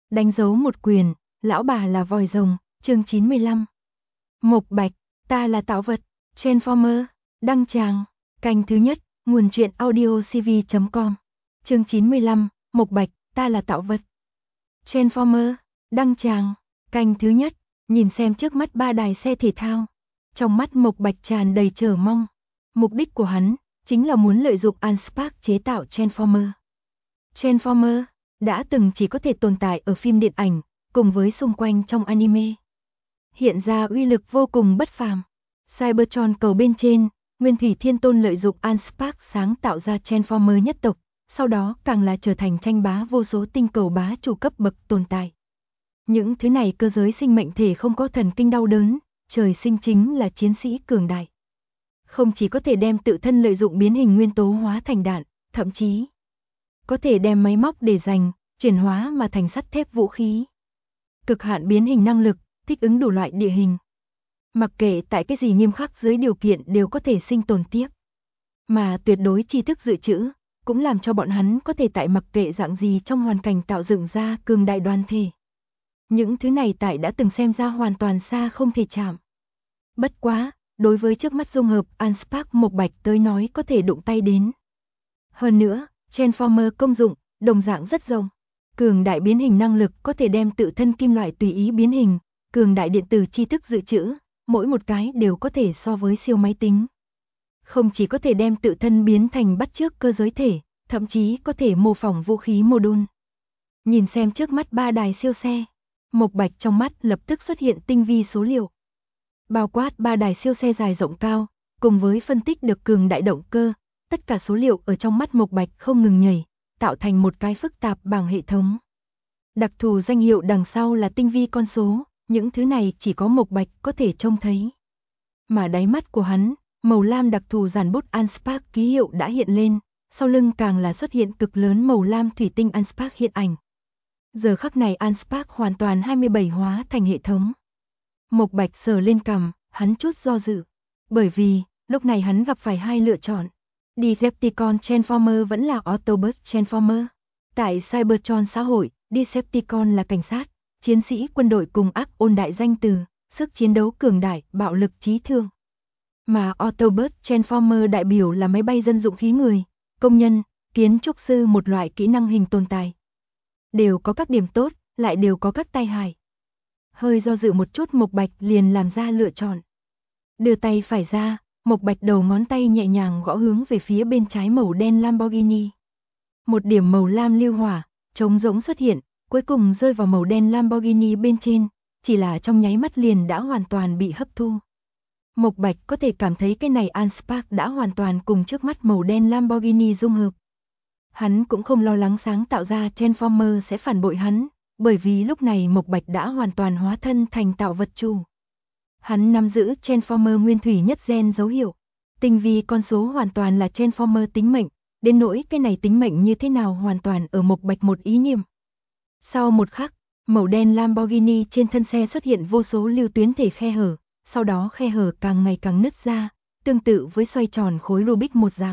Đánh dấu một quyền, lão bà là vòi rồng, chương 95. Mộc Bạch, ta là tạo vật, Transformer, đăng tràng, canh thứ nhất, nguồn truyện audio cv.com. Chương 95, Mộc Bạch, ta là tạo vật. Transformer, đăng tràng, canh thứ nhất, nhìn xem trước mắt ba đài xe thể thao. Trong mắt Mộc Bạch tràn đầy chờ mong. Mục đích của hắn chính là muốn lợi dụng Anspark chế tạo Transformer. Transformer đã từng chỉ có thể tồn tại ở phim điện ảnh, cùng với xung quanh trong anime. Hiện ra uy lực vô cùng bất phàm. Cybertron cầu bên trên, Nguyên Thủy Thiên Tôn lợi dụng Anspark sáng tạo ra Transformer nhất tộc, sau đó càng là trở thành tranh bá vô số tinh cầu bá chủ cấp bậc tồn tại. Những thứ này cơ giới sinh mệnh thể không có thần kinh đau đớn, trời sinh chính là chiến sĩ cường đại. Không chỉ có thể đem tự thân lợi dụng biến hình nguyên tố hóa thành đạn, thậm chí có thể đem máy móc để dành, chuyển hóa mà thành sắt thép vũ khí. Cực hạn biến hình năng lực, thích ứng đủ loại địa hình. Mặc kệ tại cái gì nghiêm khắc dưới điều kiện đều có thể sinh tồn tiếp. Mà tuyệt đối tri thức dự trữ, cũng làm cho bọn hắn có thể tại mặc kệ dạng gì trong hoàn cảnh tạo dựng ra cường đại đoàn thể. Những thứ này tại đã từng xem ra hoàn toàn xa không thể chạm. Bất quá, đối với trước mắt dung hợp Anspark Mộc Bạch tới nói có thể đụng tay đến. Hơn nữa, Transformer công dụng, đồng dạng rất rộng. Cường đại biến hình năng lực có thể đem tự thân kim loại tùy ý biến hình, cường đại điện tử tri thức dự trữ, mỗi một cái đều có thể so với siêu máy tính. Không chỉ có thể đem tự thân biến thành bắt chước cơ giới thể, thậm chí có thể mô phỏng vũ khí module. Nhìn xem trước mắt ba đài siêu xe, Mộc Bạch trong mắt lập tức xuất hiện tinh vi số liệu. Bao quát ba đài siêu xe dài rộng cao, cùng với phân tích được cường đại động cơ, tất cả số liệu ở trong mắt Mộc Bạch không ngừng nhảy, tạo thành một cái phức tạp bảng hệ thống. Đặc thù danh hiệu đằng sau là tinh vi con số, những thứ này chỉ có Mộc Bạch có thể trông thấy. Mà đáy mắt của hắn, màu lam đặc thù dàn bút Anspark ký hiệu đã hiện lên, sau lưng càng là xuất hiện cực lớn màu lam thủy tinh Anspark hiện ảnh. Giờ khắc này Anspark hoàn toàn 27 hóa thành hệ thống. Mộc Bạch sờ lên cằm, hắn chút do dự. Bởi vì, lúc này hắn gặp phải hai lựa chọn. Decepticon Transformer vẫn là Autobot Transformer. Tại Cybertron xã hội, Decepticon là cảnh sát, chiến sĩ quân đội cùng ác ôn đại danh từ, sức chiến đấu cường đại, bạo lực trí thương. Mà Autobot Transformer đại biểu là máy bay dân dụng khí người, công nhân, kiến trúc sư một loại kỹ năng hình tồn tại. Đều có các điểm tốt, lại đều có các tai hại. Hơi do dự một chút Mộc Bạch liền làm ra lựa chọn. Đưa tay phải ra, Mộc Bạch đầu ngón tay nhẹ nhàng gõ hướng về phía bên trái màu đen Lamborghini. Một điểm màu lam lưu hỏa, trống rỗng xuất hiện, cuối cùng rơi vào màu đen Lamborghini bên trên, chỉ là trong nháy mắt liền đã hoàn toàn bị hấp thu. Mộc Bạch có thể cảm thấy cái này Anspark đã hoàn toàn cùng trước mắt màu đen Lamborghini dung hợp. Hắn cũng không lo lắng sáng tạo ra Transformer sẽ phản bội hắn, bởi vì lúc này Mộc Bạch đã hoàn toàn hóa thân thành tạo vật chủ. Hắn nắm giữ Transformer nguyên thủy nhất gen dấu hiệu. Tinh vi con số hoàn toàn là Transformer tính mệnh, đến nỗi cái này tính mệnh như thế nào hoàn toàn ở Mộc Bạch một ý niệm. Sau một khắc, màu đen Lamborghini trên thân xe xuất hiện vô số lưu tuyến thể khe hở, sau đó khe hở càng ngày càng nứt ra, tương tự với xoay tròn khối Rubik một dạng.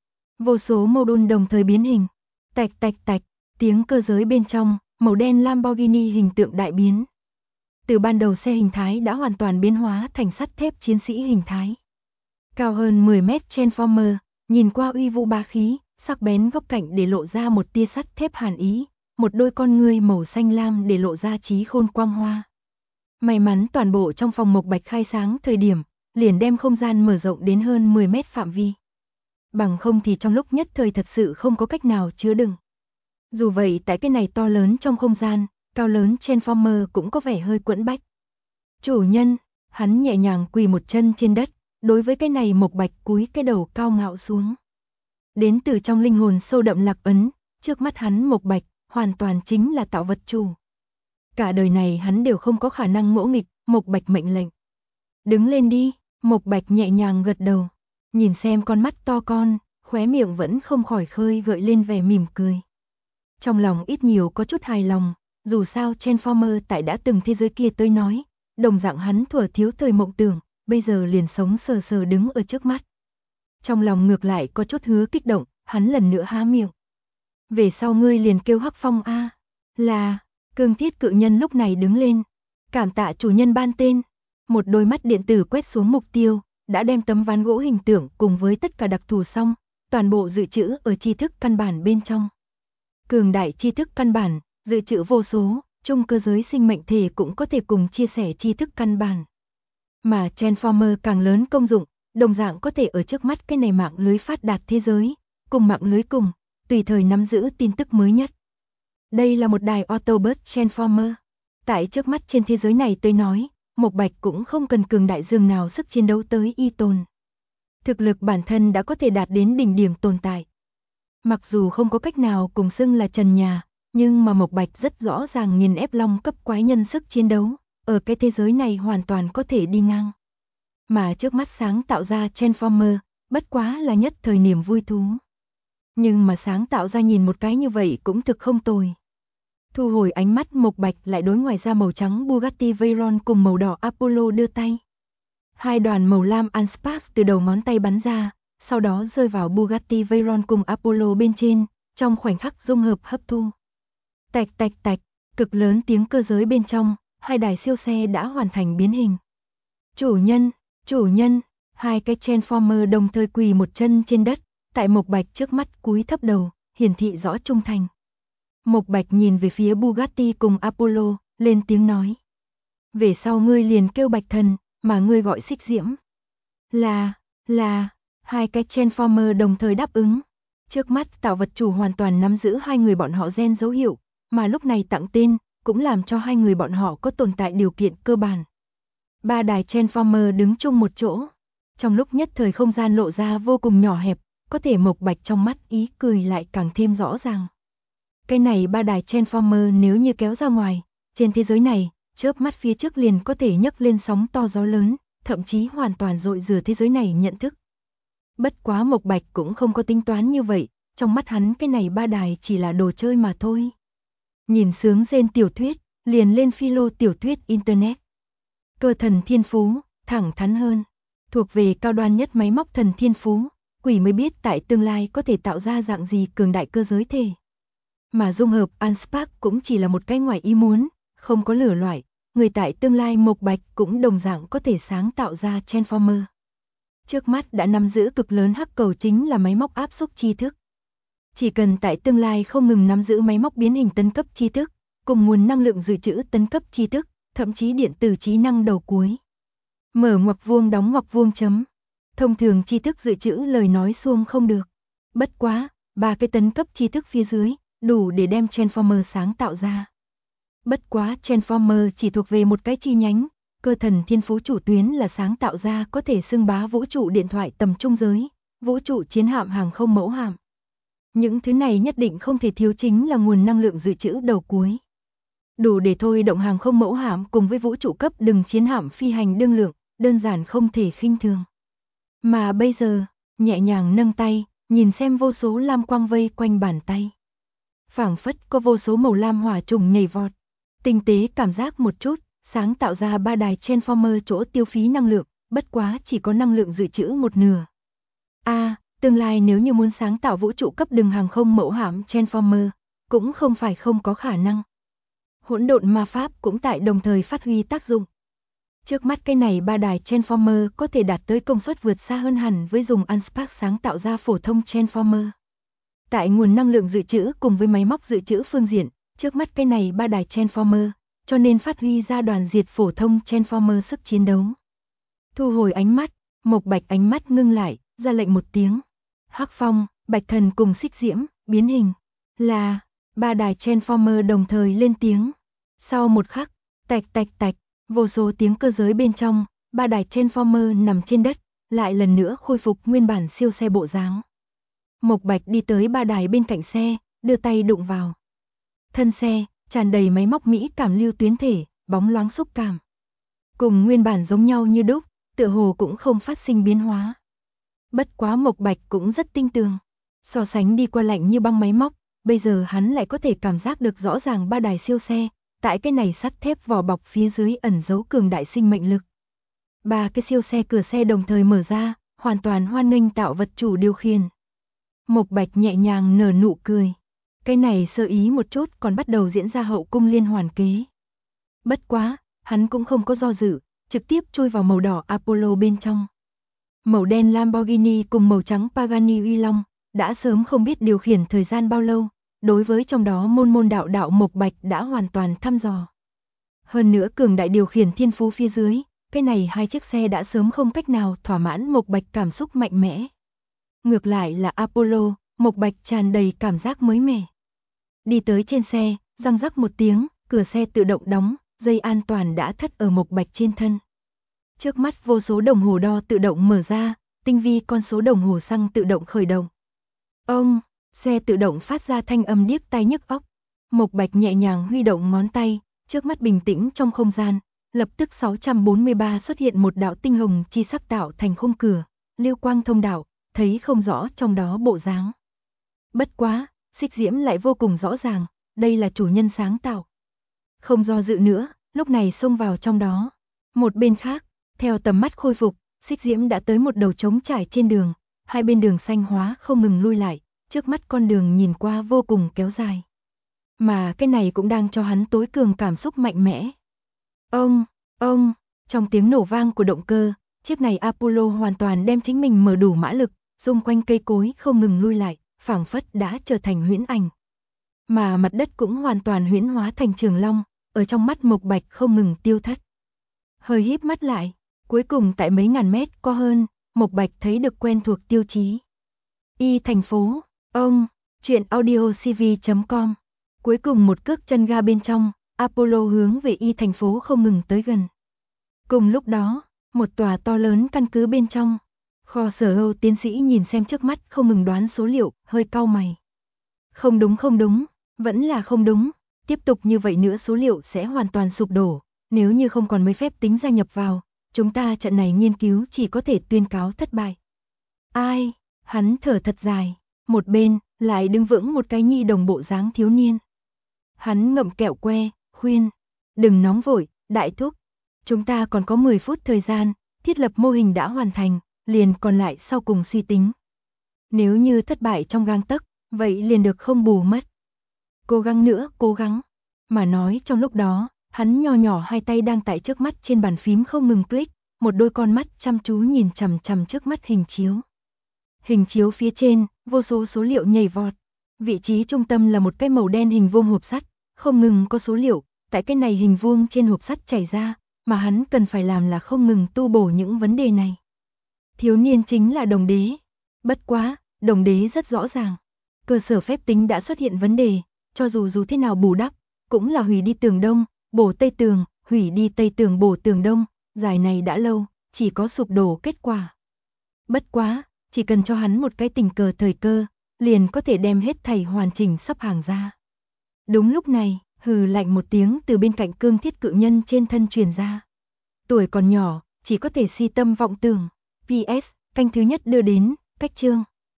Vô số module đồng thời biến hình, tạch tạch tạch, tiếng cơ giới bên trong, màu đen Lamborghini hình tượng đại biến. Từ ban đầu xe hình thái đã hoàn toàn biến hóa thành sắt thép chiến sĩ hình thái. Cao hơn 10 mét Transformer, nhìn qua uy vũ bá khí, sắc bén góc cạnh để lộ ra một tia sắt thép hàn ý, một đôi con ngươi màu xanh lam để lộ ra trí khôn quang hoa. May mắn toàn bộ trong phòng Mộc Bạch khai sáng thời điểm, liền đem không gian mở rộng đến hơn 10 mét phạm vi. Bằng không thì trong lúc nhất thời thật sự không có cách nào chứa đựng. Dù vậy tại cái này to lớn trong không gian, cao lớn Transformer cũng có vẻ hơi quẫn bách. Chủ nhân, hắn nhẹ nhàng quỳ một chân trên đất, đối với cái này Mộc Bạch cúi cái đầu cao ngạo xuống. Đến từ trong linh hồn sâu đậm lạc ấn, trước mắt hắn Mộc Bạch, hoàn toàn chính là tạo vật chủ. Cả đời này hắn đều không có khả năng ngỗ nghịch, Mộc Bạch mệnh lệnh. Đứng lên đi, Mộc Bạch nhẹ nhàng gật đầu, nhìn xem con mắt to con, khóe miệng vẫn không khỏi khơi gợi lên vẻ mỉm cười. Trong lòng ít nhiều có chút hài lòng, dù sao Transformer tại đã từng thế giới kia tới nói, đồng dạng hắn thuở thiếu thời mộng tưởng, bây giờ liền sống sờ sờ đứng ở trước mắt. Trong lòng ngược lại có chút hứa kích động, hắn lần nữa há miệng. Về sau ngươi liền kêu Hắc Phong a. Là, Cương thiết cự nhân lúc này đứng lên. Cảm tạ chủ nhân ban tên. Một đôi mắt điện tử quét xuống mục tiêu, đã đem tấm ván gỗ hình tượng cùng với tất cả đặc thù xong, toàn bộ dự trữ ở tri thức căn bản bên trong. Cường đại tri thức căn bản, dự trữ vô số, chung cơ giới sinh mệnh thể cũng có thể cùng chia sẻ tri thức căn bản. Mà Transformer càng lớn công dụng, đồng dạng có thể ở trước mắt cái này mạng lưới phát đạt thế giới, cùng mạng lưới cùng, tùy thời nắm giữ tin tức mới nhất. Đây là một đài Autobot Transformer. Tại trước mắt trên thế giới này tôi nói, Mộc Bạch cũng không cần cường đại dường nào sức chiến đấu tới y tồn. Thực lực bản thân đã có thể đạt đến đỉnh điểm tồn tại. Mặc dù không có cách nào cùng xưng là trần nhà, nhưng mà Mộc Bạch rất rõ ràng nghiền ép long cấp quái nhân sức chiến đấu, ở cái thế giới này hoàn toàn có thể đi ngang. Mà trước mắt sáng tạo ra Transformer, bất quá là nhất thời niềm vui thú. Nhưng mà sáng tạo ra nhìn một cái như vậy cũng thực không tồi. Thu hồi ánh mắt, Mộc Bạch lại đối ngoài ra màu trắng Bugatti Veyron cùng màu đỏ Apollo đưa tay. Hai đoàn màu lam Anspark từ đầu ngón tay bắn ra, sau đó rơi vào Bugatti Veyron cùng Apollo bên trên, trong khoảnh khắc dung hợp hấp thu. Tạch tạch tạch, cực lớn tiếng cơ giới bên trong, hai đài siêu xe đã hoàn thành biến hình. Chủ nhân, hai cái Transformer đồng thời quỳ một chân trên đất, tại Mộc Bạch trước mắt cúi thấp đầu, hiển thị rõ trung thành. Mộc Bạch nhìn về phía Bugatti cùng Apollo, lên tiếng nói. Về sau ngươi liền kêu Bạch Thần, mà ngươi gọi Xích Diễm. Là, hai cái Transformer đồng thời đáp ứng. Trước mắt tạo vật chủ hoàn toàn nắm giữ hai người bọn họ gen dấu hiệu, mà lúc này tặng tên, cũng làm cho hai người bọn họ có tồn tại điều kiện cơ bản. Ba đài Transformer đứng chung một chỗ. Trong lúc nhất thời không gian lộ ra vô cùng nhỏ hẹp, có thể Mộc Bạch trong mắt ý cười lại càng thêm rõ ràng. Cái này ba đài Transformer nếu như kéo ra ngoài, trên thế giới này, chớp mắt phía trước liền có thể nhấc lên sóng to gió lớn, thậm chí hoàn toàn dội rửa thế giới này nhận thức. Bất quá Mộc Bạch cũng không có tính toán như vậy, trong mắt hắn cái này ba đài chỉ là đồ chơi mà thôi. Nhìn sướng rên tiểu thuyết, liền lên philo tiểu thuyết Internet. Cơ thần thiên phú, thẳng thắn hơn, thuộc về cao đoan nhất máy móc thần thiên phú, quỷ mới biết tại tương lai có thể tạo ra dạng gì cường đại cơ giới thể. Mà dung hợp Anspark cũng chỉ là một cái ngoài ý muốn, không có lửa loại, người tại tương lai Mộc Bạch cũng đồng dạng có thể sáng tạo ra Transformer. Trước mắt đã nắm giữ cực lớn hắc cầu chính là máy móc áp xúc tri thức. Chỉ cần tại tương lai không ngừng nắm giữ máy móc biến hình tấn cấp tri thức, cùng nguồn năng lượng dự trữ tấn cấp tri thức, thậm chí điện tử trí năng đầu cuối. Mở ngoặc vuông đóng ngoặc vuông chấm. Thông thường tri thức dự trữ lời nói suông không được. Bất quá, ba cái tấn cấp tri thức phía dưới, đủ để đem Transformer sáng tạo ra. Bất quá Transformer chỉ thuộc về một cái chi nhánh, cơ thần thiên phú chủ tuyến là sáng tạo ra có thể xưng bá vũ trụ điện thoại tầm trung giới, vũ trụ chiến hạm hàng không mẫu hạm. Những thứ này nhất định không thể thiếu chính là nguồn năng lượng dự trữ đầu cuối. Đủ để thôi động hàng không mẫu hạm cùng với vũ trụ cấp đừng chiến hạm phi hành đương lượng, đơn giản không thể khinh thường. Mà bây giờ, nhẹ nhàng nâng tay, nhìn xem vô số lam quang vây quanh bàn tay. Phảng phất có vô số màu lam hỏa trùng nhảy vọt. Tinh tế cảm giác một chút, sáng tạo ra ba đài Transformer chỗ tiêu phí năng lượng, bất quá chỉ có năng lượng dự trữ một nửa. Tương lai nếu như muốn sáng tạo vũ trụ cấp đường hàng không mẫu hạm Transformer, cũng không phải không có khả năng. Hỗn độn ma pháp cũng tại đồng thời phát huy tác dụng. Trước mắt cái này ba đài Transformer có thể đạt tới công suất vượt xa hơn hẳn với dùng Anspark sáng tạo ra phổ thông Transformer. Tại nguồn năng lượng dự trữ cùng với máy móc dự trữ phương diện, trước mắt cái này ba đài Transformer, cho nên phát huy ra đoàn diệt phổ thông Transformer sức chiến đấu. Thu hồi ánh mắt, Mộc Bạch ánh mắt ngưng lại, ra lệnh một tiếng. Hắc Phong, Bạch Thần cùng Xích Diễm, biến hình. Là, ba đài Transformer đồng thời lên tiếng. Sau một khắc, tạch tạch tạch, vô số tiếng cơ giới bên trong, ba đài Transformer nằm trên đất, lại lần nữa khôi phục nguyên bản siêu xe bộ dáng. Mộc Bạch đi tới ba đài bên cạnh xe, đưa tay đụng vào. Thân xe, tràn đầy máy móc mỹ cảm lưu tuyến thể, bóng loáng xúc cảm. Cùng nguyên bản giống nhau như đúc, tựa hồ cũng không phát sinh biến hóa. Bất quá Mộc Bạch cũng rất tinh tường. So sánh đi qua lạnh như băng máy móc, bây giờ hắn lại có thể cảm giác được rõ ràng ba đài siêu xe, tại cái này sắt thép vỏ bọc phía dưới ẩn giấu cường đại sinh mệnh lực. Ba cái siêu xe cửa xe đồng thời mở ra, hoàn toàn hoan nghênh tạo vật chủ điều khiển. Mộc Bạch nhẹ nhàng nở nụ cười. Cái này sơ ý một chút còn bắt đầu diễn ra hậu cung liên hoàn kế. Bất quá, hắn cũng không có do dự, trực tiếp chui vào màu đỏ Apollo bên trong. Màu đen Lamborghini cùng màu trắng Pagani Uy Long, đã sớm không biết điều khiển thời gian bao lâu, đối với trong đó môn môn đạo đạo Mộc Bạch đã hoàn toàn thăm dò. Hơn nữa cường đại điều khiển thiên phú phía dưới, cái này hai chiếc xe đã sớm không cách nào thỏa mãn Mộc Bạch cảm xúc mạnh mẽ. Ngược lại là Apollo, Mộc Bạch tràn đầy cảm giác mới mẻ. Đi tới trên xe, răng rắc một tiếng, cửa xe tự động đóng, dây an toàn đã thắt ở Mộc Bạch trên thân. Trước mắt vô số đồng hồ đo tự động mở ra, tinh vi con số đồng hồ xăng tự động khởi động. Xe tự động phát ra thanh âm điếc tai nhức óc. Mộc Bạch nhẹ nhàng huy động ngón tay, trước mắt bình tĩnh trong không gian, lập tức 643 xuất hiện một đạo tinh hồng chi sắc tạo thành khung cửa, lưu quang thông đạo, thấy không rõ trong đó bộ dáng. Bất quá, Xích Diễm lại vô cùng rõ ràng, đây là chủ nhân sáng tạo. Không do dự nữa, lúc này xông vào trong đó. Một bên khác, theo tầm mắt khôi phục, Xích Diễm đã tới một đầu trống trải trên đường, hai bên đường xanh hóa không ngừng lui lại, trước mắt con đường nhìn qua vô cùng kéo dài. Mà cái này cũng đang cho hắn tối cường cảm xúc mạnh mẽ. Trong tiếng nổ vang của động cơ, chiếc này Apollo hoàn toàn đem chính mình mở đủ mã lực, xung quanh cây cối không ngừng lui lại, phảng phất đã trở thành huyễn ảnh. Mà mặt đất cũng hoàn toàn huyễn hóa thành trường long, ở trong mắt Mộc Bạch không ngừng tiêu thất. Hơi híp mắt lại, cuối cùng tại mấy ngàn mét có hơn, Mộc Bạch thấy được quen thuộc tiêu chí. Y thành phố, truyện audiocv.com. Cuối cùng một cước chân ga bên trong, Apollo hướng về Y thành phố không ngừng tới gần. Cùng lúc đó, một tòa to lớn căn cứ bên trong, Kho Sở Hưu tiến sĩ nhìn xem trước mắt không ngừng đoán số liệu, hơi cau mày. Không đúng, vẫn là không đúng, tiếp tục như vậy nữa số liệu sẽ hoàn toàn sụp đổ, nếu như không còn mấy phép tính gia nhập vào, chúng ta trận này nghiên cứu chỉ có thể tuyên cáo thất bại. Ai, hắn thở thật dài, một bên, lại đứng vững một cái nhi đồng bộ dáng thiếu niên. Hắn ngậm kẹo que, khuyên, đừng nóng vội, đại thúc, chúng ta còn có 10 phút thời gian, thiết lập mô hình đã hoàn thành, liền còn lại sau cùng suy tính. Nếu như thất bại trong gang tấc, vậy liền được không bù mất. Cố gắng nữa, cố gắng. Mà nói trong lúc đó, hắn nho nhỏ hai tay đang tại trước mắt trên bàn phím không ngừng click, một đôi con mắt chăm chú nhìn chằm chằm trước mắt hình chiếu. Hình chiếu phía trên, vô số số liệu nhảy vọt. Vị trí trung tâm là một cái màu đen hình vuông hộp sắt, không ngừng có số liệu, tại cái này hình vuông trên hộp sắt chảy ra, mà hắn cần phải làm là không ngừng tu bổ những vấn đề này. Thiếu niên chính là Đồng Đế. Bất quá, Đồng Đế rất rõ ràng. Cơ sở phép tính đã xuất hiện vấn đề, cho dù thế nào bù đắp, cũng là hủy đi tường đông, bổ tây tường, hủy đi tây tường bổ tường đông, giải này đã lâu, chỉ có sụp đổ kết quả. Bất quá, chỉ cần cho hắn một cái tình cờ thời cơ, liền có thể đem hết thảy hoàn chỉnh sắp hàng ra. Đúng lúc này, hừ lạnh một tiếng từ bên cạnh cương thiết cự nhân trên thân truyền ra. Tuổi còn nhỏ, chỉ có thể si tâm vọng tưởng. PS, canh thứ nhất đưa đến, cách chương.